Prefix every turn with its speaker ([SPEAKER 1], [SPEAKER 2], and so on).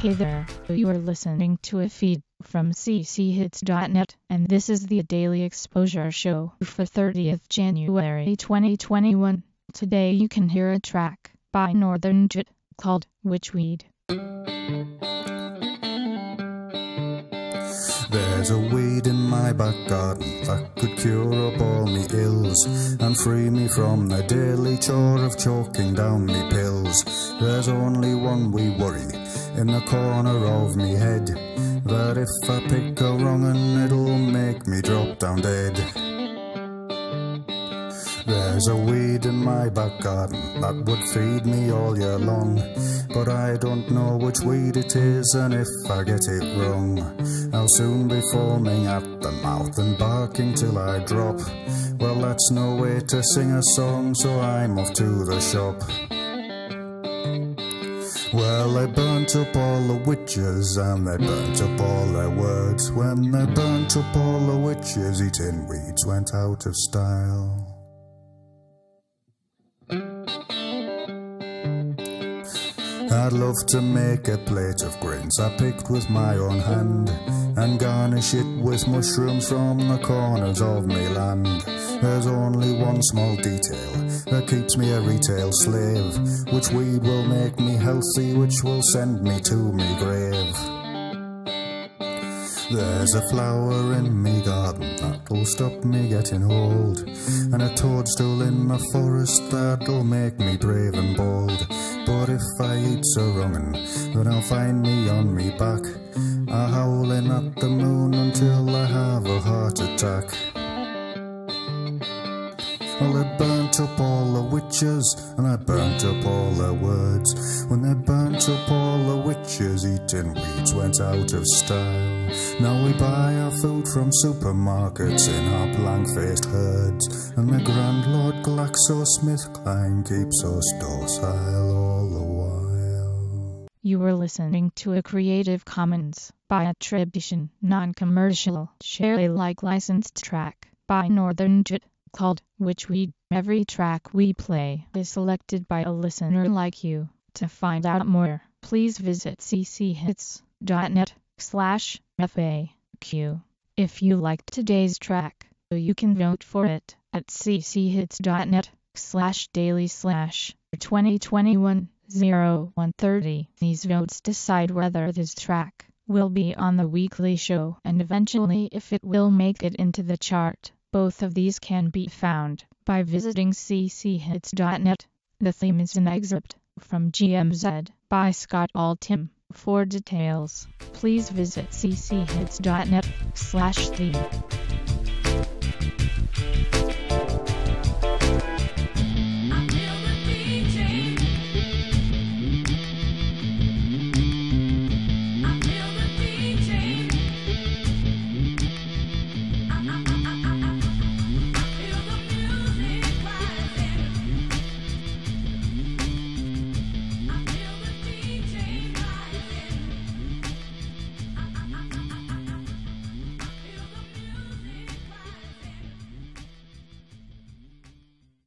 [SPEAKER 1] Hey there, you are listening to a feed from cchits.net, and this is the Daily Exposure Show for 30th January 2021. Today you can hear a track by Northern Jit called Witchweed.
[SPEAKER 2] There's a weed in my back garden that could cure up all me ills and free me from the daily chore of choking down me pills. There's only one wee worry in the corner of me head, that if I pick a wrong un it'll make me drop down dead. There's a weed in my back garden that would feed me all year long, but I don't know which weed it is, and if I get it wrong I'll soon be foaming at the mouth and barking till I drop. Well, that's no way to sing a song, so I'm off to the shop. Well, they burnt up all the witches and they burnt up all their words. When they burnt up all the witches, eating weeds went out of style. I'd love to make a plate of grains I picked with my own hand and garnish it with mushrooms from the corners of me land. There's only one small detail that keeps me a retail slave, which weed will make me healthy, which will send me to me grave. There's a flower in me garden that'll stop me getting old, and a toadstool in the forest that'll make me brave and bold. But if I eat so wrongin', then I'll find me on me back, a-howling at the moon until I have a heart attack. Well, they burnt up all the witches and they burnt up all their words. When they burnt up all the witches, eating weeds went out of style. Now we buy our food from supermarkets in our blank-faced herds, and the Grand Lord GlaxoSmithKline keeps us docile all the while.
[SPEAKER 1] You were listening to a Creative Commons by attribution, non-commercial, share Alike licensed track by Northern Jit called Witchweed. Every track we play is selected by a listener like you. To find out more, please visit cchits.net/FAQ. If you liked today's track, you can vote for it at cchits.net/daily/2021-0130. These votes decide whether this track will be on the weekly show and eventually if it will make it into the chart. Both of these can be found by visiting cchits.net. The theme is an excerpt from GMZ by Scott Altham. For details, please visit cchits.net/theme.